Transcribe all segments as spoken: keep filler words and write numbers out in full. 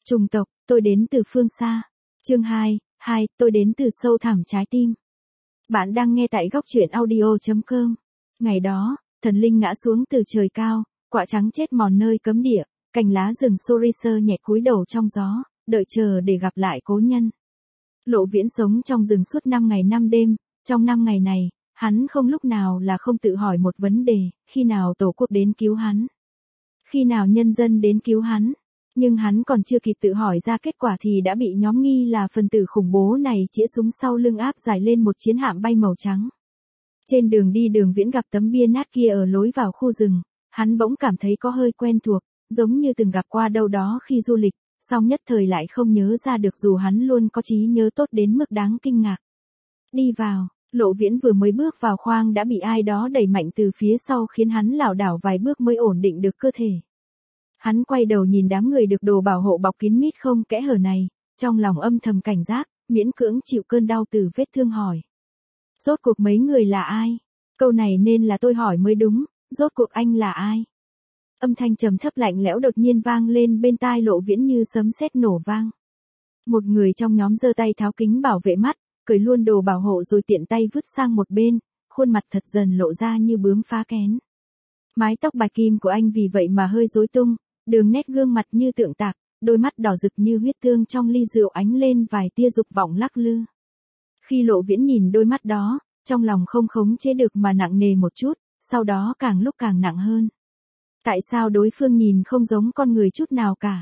Trùng tộc, tôi đến từ phương xa. Chương hai, hai, tôi đến từ sâu thẳm trái tim. Bạn đang nghe tại góc truyện audio chấm com. Ngày đó, thần linh ngã xuống từ trời cao, quạ trắng chết mòn nơi cấm địa, cành lá rừng Soriser nhẹ cúi đầu trong gió, đợi chờ để gặp lại cố nhân. Lộ Viễn sống trong rừng suốt năm ngày năm đêm, trong năm ngày này, hắn không lúc nào là không tự hỏi một vấn đề, khi nào tổ quốc đến cứu hắn? Khi nào nhân dân đến cứu hắn? Nhưng hắn còn chưa kịp tự hỏi ra kết quả thì đã bị nhóm nghi là phần tử khủng bố này chĩa súng sau lưng áp giải lên một chiến hạm bay màu trắng. Trên đường đi Đường Viễn gặp tấm bia nát kia ở lối vào khu rừng, hắn bỗng cảm thấy có hơi quen thuộc, giống như từng gặp qua đâu đó khi du lịch, song nhất thời lại không nhớ ra được dù hắn luôn có trí nhớ tốt đến mức đáng kinh ngạc. Đi vào, Lộ Viễn vừa mới bước vào khoang đã bị ai đó đẩy mạnh từ phía sau khiến hắn lảo đảo vài bước mới ổn định được cơ thể. Hắn quay đầu nhìn đám người được đồ bảo hộ bọc kín mít không kẽ hở này, trong lòng âm thầm cảnh giác, miễn cưỡng chịu cơn đau từ vết thương hỏi. Rốt cuộc mấy người là ai? Câu này nên là tôi hỏi mới đúng, rốt cuộc anh là ai? Âm thanh trầm thấp lạnh lẽo đột nhiên vang lên bên tai Lộ Viễn như sấm sét nổ vang. Một người trong nhóm giơ tay tháo kính bảo vệ mắt, cởi luôn đồ bảo hộ rồi tiện tay vứt sang một bên, khuôn mặt thật dần lộ ra như bướm phá kén. Mái tóc bạch kim của anh vì vậy mà hơi rối tung, đường nét gương mặt như tượng tạc, đôi mắt đỏ rực như huyết tương trong ly rượu ánh lên vài tia dục vọng lắc lư. Khi Lộ Viễn nhìn đôi mắt đó, trong lòng không khống chế được mà nặng nề một chút, sau đó càng lúc càng nặng hơn. Tại sao đối phương nhìn không giống con người chút nào cả?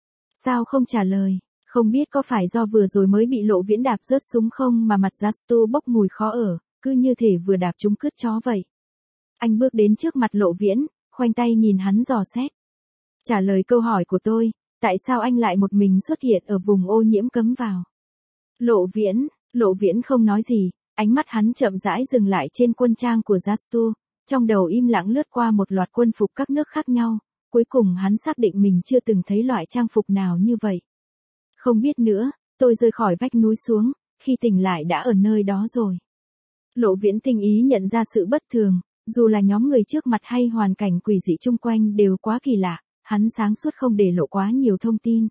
Sao không trả lời? Không biết có phải do vừa rồi mới bị Lộ Viễn đạp rớt súng không mà mặt Jastu bốc mùi khó ở, cứ như thể vừa đạp trúng cứt chó vậy. Anh bước đến trước mặt Lộ Viễn, khoanh tay nhìn hắn dò xét. Trả lời câu hỏi của tôi, tại sao anh lại một mình xuất hiện ở vùng ô nhiễm cấm vào? Lộ Viễn, Lộ Viễn không nói gì, ánh mắt hắn chậm rãi dừng lại trên quân trang của Jastu, trong đầu im lặng lướt qua một loạt quân phục các nước khác nhau, cuối cùng hắn xác định mình chưa từng thấy loại trang phục nào như vậy. Không biết nữa, tôi rơi khỏi vách núi xuống, khi tỉnh lại đã ở nơi đó rồi. Lộ Viễn tinh ý nhận ra sự bất thường, dù là nhóm người trước mặt hay hoàn cảnh quỷ dị chung quanh đều quá kỳ lạ, hắn sáng suốt không để lộ quá nhiều thông tin.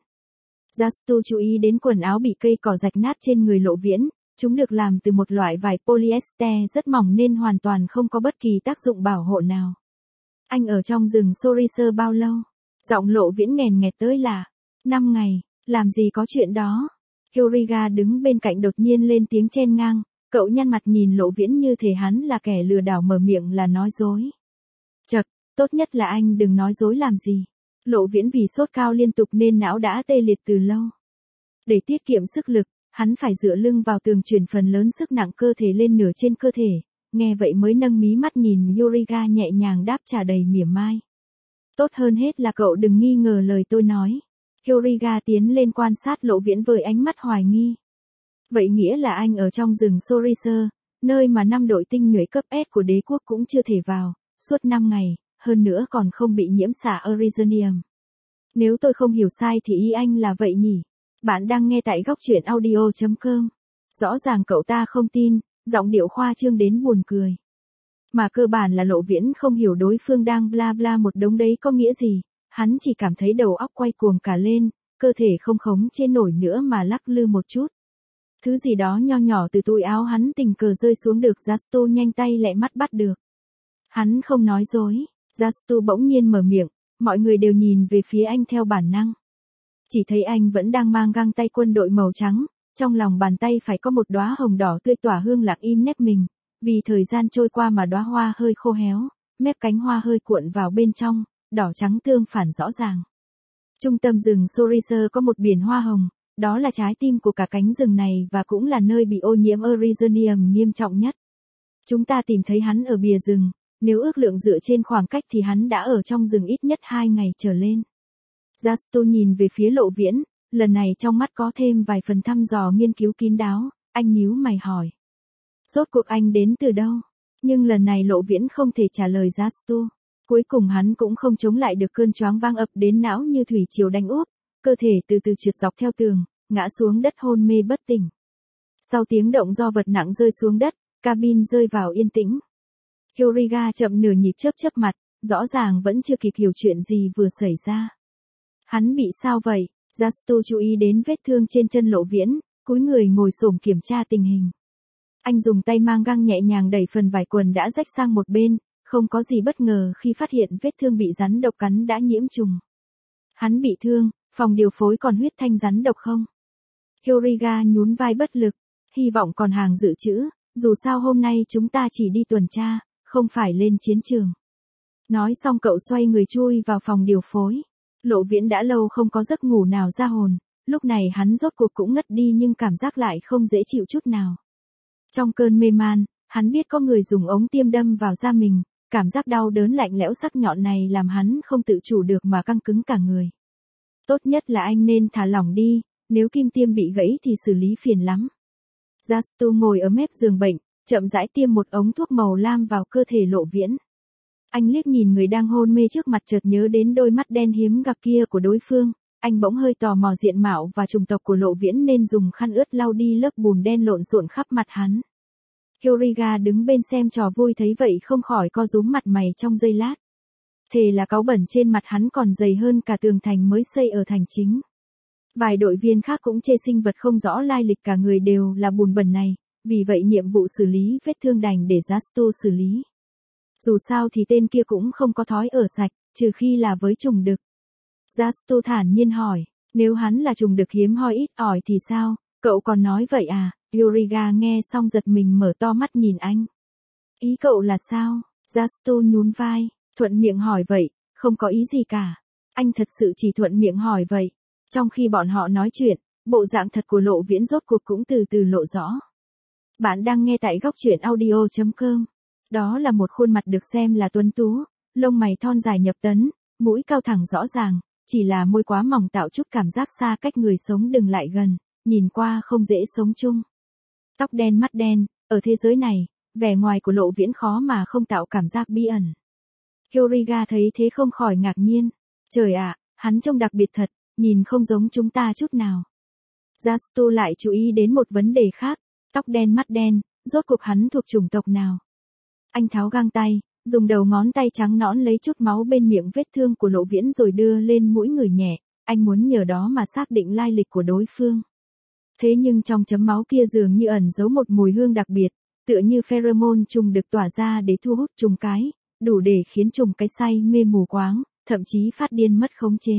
Jastu chú ý đến quần áo bị cây cỏ rạch nát trên người Lộ Viễn, chúng được làm từ một loại vải polyester rất mỏng nên hoàn toàn không có bất kỳ tác dụng bảo hộ nào. Anh ở trong rừng Soriser bao lâu? Giọng Lộ Viễn nghèn nghẹt tới là, năm ngày. Làm gì có chuyện đó? Hyoriga đứng bên cạnh đột nhiên lên tiếng chen ngang, cậu nhăn mặt nhìn Lộ Viễn như thể hắn là kẻ lừa đảo mở miệng là nói dối. Chậc, tốt nhất là anh đừng nói dối làm gì. Lộ Viễn vì sốt cao liên tục nên não đã tê liệt từ lâu. Để tiết kiệm sức lực, hắn phải dựa lưng vào tường chuyển phần lớn sức nặng cơ thể lên nửa trên cơ thể, nghe vậy mới nâng mí mắt nhìn Hyoriga nhẹ nhàng đáp trả đầy mỉa mai. Tốt hơn hết là cậu đừng nghi ngờ lời tôi nói. Hyoriga tiến lên quan sát Lộ Viễn với ánh mắt hoài nghi. Vậy nghĩa là anh ở trong rừng Soriser, nơi mà năm đội tinh nhuệ cấp S của đế quốc cũng chưa thể vào, suốt năm ngày, hơn nữa còn không bị nhiễm xạ Erizonium. Nếu tôi không hiểu sai thì ý anh là vậy nhỉ? Bạn đang nghe tại góc truyện audio chấm com. Rõ ràng cậu ta không tin, giọng điệu khoa trương đến buồn cười. Mà cơ bản là Lộ Viễn không hiểu đối phương đang bla bla một đống đấy có nghĩa gì. Hắn chỉ cảm thấy đầu óc quay cuồng cả lên, cơ thể không khống chế nổi nữa mà lắc lư một chút. Thứ gì đó nho nhỏ từ túi áo hắn tình cờ rơi xuống được Jastu nhanh tay lẹ mắt bắt được. Hắn không nói dối, Jastu bỗng nhiên mở miệng, mọi người đều nhìn về phía anh theo bản năng. Chỉ thấy anh vẫn đang mang găng tay quân đội màu trắng, trong lòng bàn tay phải có một đóa hồng đỏ tươi tỏa hương lặng im nép mình, vì thời gian trôi qua mà đóa hoa hơi khô héo, mép cánh hoa hơi cuộn vào bên trong. Đỏ trắng tương phản rõ ràng. Trung tâm rừng Soriser có một biển hoa hồng, đó là trái tim của cả cánh rừng này và cũng là nơi bị ô nhiễm Erizonium nghiêm trọng nhất. Chúng ta tìm thấy hắn ở bìa rừng, nếu ước lượng dựa trên khoảng cách thì hắn đã ở trong rừng ít nhất hai ngày trở lên. Jastu nhìn về phía Lộ Viễn, lần này trong mắt có thêm vài phần thăm dò nghiên cứu kín đáo, anh nhíu mày hỏi. Rốt cuộc anh đến từ đâu? Nhưng lần này Lộ Viễn không thể trả lời Jastu. Cuối cùng hắn cũng không chống lại được cơn choáng váng ập đến não như thủy triều đánh úp, cơ thể từ từ trượt dọc theo tường, ngã xuống đất hôn mê bất tỉnh. Sau tiếng động do vật nặng rơi xuống đất, cabin rơi vào yên tĩnh. Hyoriga chậm nửa nhịp chớp chớp mặt, rõ ràng vẫn chưa kịp hiểu chuyện gì vừa xảy ra. Hắn bị sao vậy? Yastu chú ý đến vết thương trên chân Lộ Viễn, cúi người ngồi xổm kiểm tra tình hình. Anh dùng tay mang găng nhẹ nhàng đẩy phần vải quần đã rách sang một bên, không có gì bất ngờ khi phát hiện vết thương bị rắn độc cắn đã nhiễm trùng. Hắn bị thương, phòng điều phối còn huyết thanh rắn độc không? Hyoriga nhún vai bất lực, hy vọng còn hàng dự trữ, dù sao hôm nay chúng ta chỉ đi tuần tra, không phải lên chiến trường. Nói xong cậu xoay người chui vào phòng điều phối. Lộ Viễn đã lâu không có giấc ngủ nào ra hồn, lúc này hắn rốt cuộc cũng ngất đi nhưng cảm giác lại không dễ chịu chút nào. Trong cơn mê man, hắn biết có người dùng ống tiêm đâm vào da mình, cảm giác đau đớn lạnh lẽo sắc nhọn này làm hắn không tự chủ được mà căng cứng cả người. Tốt nhất là anh nên thả lỏng đi, nếu kim tiêm bị gãy thì xử lý phiền lắm. Yastu ngồi ở mép giường bệnh, chậm rãi tiêm một ống thuốc màu lam vào cơ thể Lộ Viễn. Anh liếc nhìn người đang hôn mê trước mặt chợt nhớ đến đôi mắt đen hiếm gặp kia của đối phương, anh bỗng hơi tò mò diện mạo và chủng tộc của Lộ Viễn nên dùng khăn ướt lau đi lớp bùn đen lộn xộn khắp mặt hắn. Hyoriga đứng bên xem trò vui thấy vậy không khỏi co rúm mặt mày trong giây lát. Thề là cáu bẩn trên mặt hắn còn dày hơn cả tường thành mới xây ở thành chính. Vài đội viên khác cũng chê sinh vật không rõ lai lịch cả người đều là bùn bẩn này, vì vậy nhiệm vụ xử lý vết thương đành để Yastu xử lý. Dù sao thì tên kia cũng không có thói ở sạch, trừ khi là với trùng đực. Yastu thản nhiên hỏi, nếu hắn là trùng đực hiếm hoi ít ỏi thì sao, cậu còn nói vậy à? Hyoriga nghe xong giật mình mở to mắt nhìn anh. Ý cậu là sao? Yastu nhún vai, thuận miệng hỏi vậy, không có ý gì cả. Anh thật sự chỉ thuận miệng hỏi vậy. Trong khi bọn họ nói chuyện, bộ dạng thật của Lộ Viễn rốt cuộc cũng từ từ lộ rõ. Bạn đang nghe tại góc truyện audio chấm com. Đó là một khuôn mặt được xem là tuấn tú, lông mày thon dài nhập tấn, mũi cao thẳng rõ ràng, chỉ là môi quá mỏng tạo chút cảm giác xa cách người sống đừng lại gần, nhìn qua không dễ sống chung. Tóc đen mắt đen, ở thế giới này, vẻ ngoài của Lộ Viễn khó mà không tạo cảm giác bí ẩn. Hyoriga thấy thế không khỏi ngạc nhiên. Trời ạ, hắn trông đặc biệt thật, nhìn không giống chúng ta chút nào. Yastu lại chú ý đến một vấn đề khác, tóc đen mắt đen, rốt cuộc hắn thuộc chủng tộc nào? Anh tháo găng tay, dùng đầu ngón tay trắng nõn lấy chút máu bên miệng vết thương của Lộ Viễn rồi đưa lên mũi người nhẹ, anh muốn nhờ đó mà xác định lai lịch của đối phương. Thế nhưng trong chấm máu kia dường như ẩn giấu một mùi hương đặc biệt, tựa như pheromone trùng được tỏa ra để thu hút trùng cái, đủ để khiến trùng cái say mê mù quáng, thậm chí phát điên mất khống chế.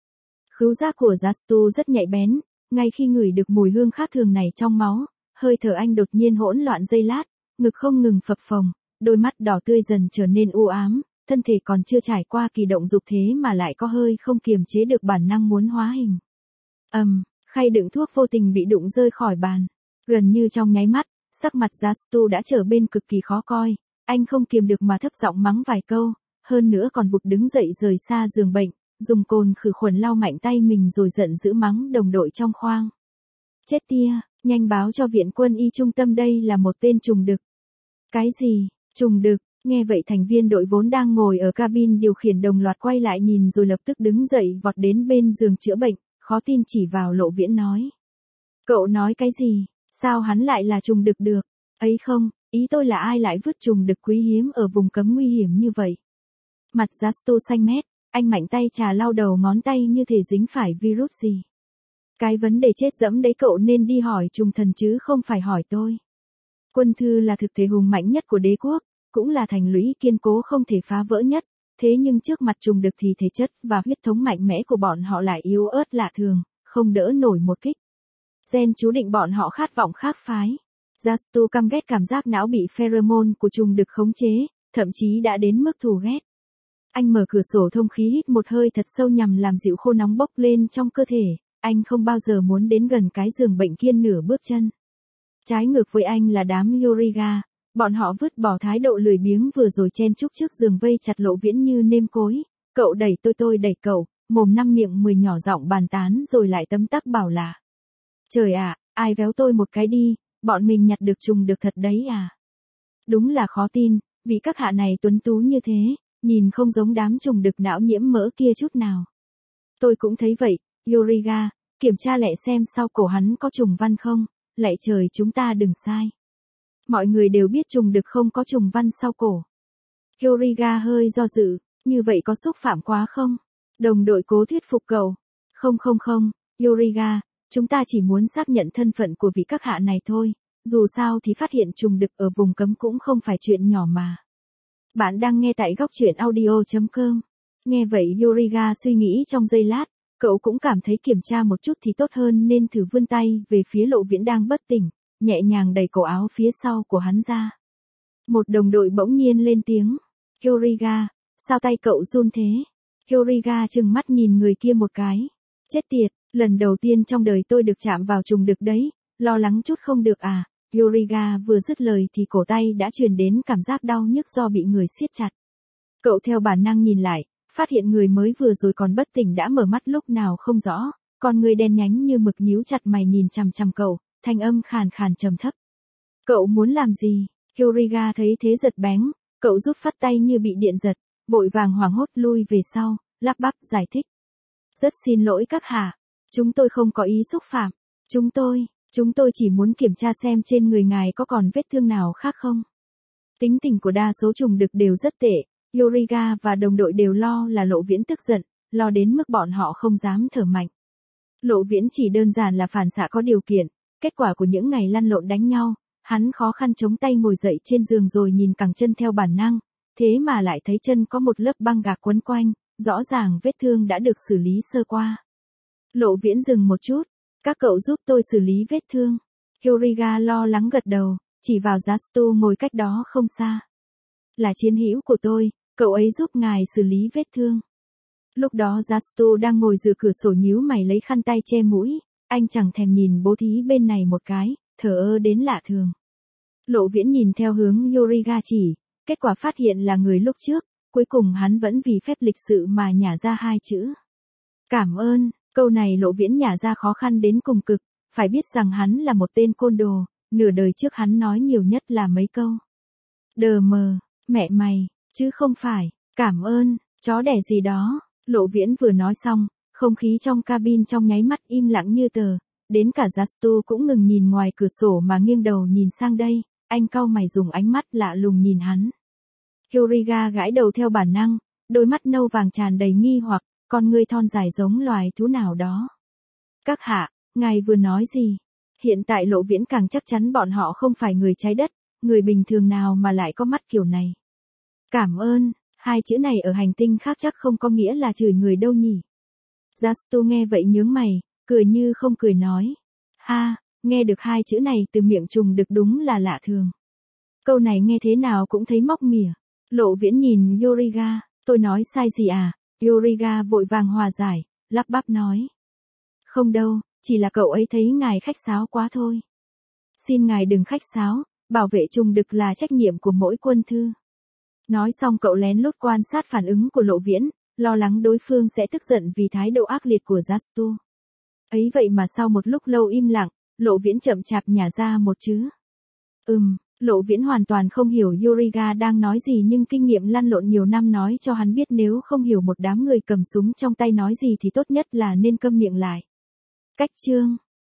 Khứu giác của Yastu rất nhạy bén, ngay khi ngửi được mùi hương khác thường này trong máu, hơi thở anh đột nhiên hỗn loạn giây lát, ngực không ngừng phập phồng, đôi mắt đỏ tươi dần trở nên u ám, thân thể còn chưa trải qua kỳ động dục thế mà lại có hơi không kiềm chế được bản năng muốn hóa hình. Ầm, um, khay đựng thuốc vô tình bị đụng rơi khỏi bàn. Gần như trong nháy mắt, sắc mặt Yastu đã trở bên cực kỳ khó coi, anh không kiềm được mà thấp giọng mắng vài câu, hơn nữa còn vụt đứng dậy rời xa giường bệnh, dùng cồn khử khuẩn lau mạnh tay mình rồi giận dữ mắng đồng đội trong khoang. Chết tia, nhanh báo cho viện quân y trung tâm đây là một tên trùng đực. Cái gì, trùng đực? Nghe vậy thành viên đội vốn đang ngồi ở cabin điều khiển đồng loạt quay lại nhìn rồi lập tức đứng dậy vọt đến bên giường chữa bệnh, khó tin chỉ vào Lộ Viễn nói. Cậu nói cái gì? Sao hắn lại là trùng đực được? Ấy không, ý tôi là ai lại vứt trùng đực quý hiếm ở vùng cấm nguy hiểm như vậy? Mặt Yastu xanh mét, anh mạnh tay trà lau đầu ngón tay như thể dính phải virus gì. Cái vấn đề chết dẫm đấy cậu nên đi hỏi trùng thần chứ không phải hỏi tôi. Quân thư là thực thể hùng mạnh nhất của đế quốc, cũng là thành lũy kiên cố không thể phá vỡ nhất, thế nhưng trước mặt trùng đực thì thể chất và huyết thống mạnh mẽ của bọn họ lại yếu ớt lạ thường, không đỡ nổi một kích. Gen chú định bọn họ khát vọng khác phái. Yastu căm ghét cảm giác não bị pheromone của trùng đực khống chế, thậm chí đã đến mức thù ghét. Anh mở cửa sổ thông khí hít một hơi thật sâu nhằm làm dịu khô nóng bốc lên trong cơ thể, anh không bao giờ muốn đến gần cái giường bệnh kia nửa bước chân. Trái ngược với anh là đám Hyoriga, bọn họ vứt bỏ thái độ lười biếng vừa rồi chen chúc trước giường vây chặt Lộ Viễn như nêm cối, cậu đẩy tôi tôi đẩy cậu, mồm năm miệng mười nhỏ giọng bàn tán rồi lại tấm tắc bảo là. Trời ạ, à, ai véo tôi một cái đi, bọn mình nhặt được trùng được thật đấy à. Đúng là khó tin, vì các hạ này tuấn tú như thế, nhìn không giống đám trùng đực não nhiễm mỡ kia chút nào. Tôi cũng thấy vậy, Hyoriga, kiểm tra lẹ xem sau cổ hắn có trùng văn không, lạy trời chúng ta đừng sai. Mọi người đều biết trùng đực không có trùng văn sau cổ. Hyoriga hơi do dự, như vậy có xúc phạm quá không? Đồng đội cố thuyết phục cậu. Không không không, Yoriga, chúng ta chỉ muốn xác nhận thân phận của vị các hạ này thôi, dù sao thì phát hiện trùng đực ở vùng cấm cũng không phải chuyện nhỏ mà. Bạn đang nghe tại góc truyện audio chấm com. Nghe vậy Yoriga suy nghĩ trong giây lát, cậu cũng cảm thấy kiểm tra một chút thì tốt hơn nên thử vươn tay về phía Lộ Viễn đang bất tỉnh, nhẹ nhàng đẩy cổ áo phía sau của hắn ra. Một đồng đội bỗng nhiên lên tiếng. Yoriga, sao tay cậu run thế? Yoriga trừng mắt nhìn người kia một cái. Chết tiệt, lần đầu tiên trong đời tôi được chạm vào trùng đực đấy, lo lắng chút không được à? Yoriga vừa dứt lời thì cổ tay đã truyền đến cảm giác đau nhức do bị người siết chặt. Cậu theo bản năng nhìn lại, phát hiện người mới vừa rồi còn bất tỉnh đã mở mắt lúc nào không rõ, còn người đen nhánh như mực nhíu chặt mày nhìn chằm chằm cậu, thanh âm khàn khàn trầm thấp. Cậu muốn làm gì? Yoriga thấy thế giật bén, cậu rút phát tay như bị điện giật, vội vàng hoảng hốt lui về sau, lắp bắp giải thích. Rất xin lỗi các hạ, chúng tôi không có ý xúc phạm, chúng tôi, chúng tôi chỉ muốn kiểm tra xem trên người ngài có còn vết thương nào khác không. Tính tình của đa số trùng đực đều rất tệ, Yoriga và đồng đội đều lo là Lộ Viễn tức giận, lo đến mức bọn họ không dám thở mạnh. Lộ Viễn chỉ đơn giản là phản xạ có điều kiện, kết quả của những ngày lăn lộn đánh nhau, hắn khó khăn chống tay ngồi dậy trên giường rồi nhìn cẳng chân theo bản năng, thế mà lại thấy chân có một lớp băng gạc quấn quanh, rõ ràng vết thương đã được xử lý sơ qua. Lộ Viễn dừng một chút, các cậu giúp tôi xử lý vết thương. Yoriga lo lắng gật đầu, chỉ vào Yastu ngồi cách đó không xa. Là chiến hữu của tôi, cậu ấy giúp ngài xử lý vết thương. Lúc đó Yastu đang ngồi dựa cửa sổ nhíu mày lấy khăn tay che mũi, anh chẳng thèm nhìn bố thí bên này một cái, thờ ơ đến lạ thường. Lộ Viễn nhìn theo hướng Yoriga chỉ, kết quả phát hiện là người lúc trước, cuối cùng hắn vẫn vì phép lịch sự mà nhả ra hai chữ. Cảm ơn, câu này Lộ Viễn nhả ra khó khăn đến cùng cực, phải biết rằng hắn là một tên côn đồ, nửa đời trước hắn nói nhiều nhất là mấy câu. Đờ mờ, mẹ mày, chứ không phải, cảm ơn, chó đẻ gì đó. Lộ Viễn vừa nói xong, không khí trong cabin trong nháy mắt im lặng như tờ, đến cả Yastu cũng ngừng nhìn ngoài cửa sổ mà nghiêng đầu nhìn sang đây, anh cau mày dùng ánh mắt lạ lùng nhìn hắn. Yoriga gãi đầu theo bản năng, đôi mắt nâu vàng tràn đầy nghi hoặc, con ngươi thon dài giống loài thú nào đó. Các hạ, ngài vừa nói gì? Hiện tại Lộ Viễn càng chắc chắn bọn họ không phải người trái đất, người bình thường nào mà lại có mắt kiểu này. Cảm ơn, hai chữ này ở hành tinh khác chắc không có nghĩa là chửi người đâu nhỉ. Yastu nghe vậy nhướng mày, cười như không cười nói. Ha, nghe được hai chữ này từ miệng trùng đực đúng là lạ thường. Câu này nghe thế nào cũng thấy móc mỉa. Lộ Viễn nhìn Yoriga, tôi nói sai gì à? Yoriga vội vàng hòa giải, lắp bắp nói. Không đâu, chỉ là cậu ấy thấy ngài khách sáo quá thôi. Xin ngài đừng khách sáo, bảo vệ trùng đực là trách nhiệm của mỗi quân thư. Nói xong cậu lén lút quan sát phản ứng của Lộ Viễn, lo lắng đối phương sẽ tức giận vì thái độ ác liệt của Yastu. Ấy vậy mà sau một lúc lâu im lặng, Lộ Viễn chậm chạp nhả ra một chữ. Ừm, Lộ Viễn hoàn toàn không hiểu Yoriga đang nói gì nhưng kinh nghiệm lăn lộn nhiều năm nói cho hắn biết nếu không hiểu một đám người cầm súng trong tay nói gì thì tốt nhất là nên câm miệng lại. Cách chương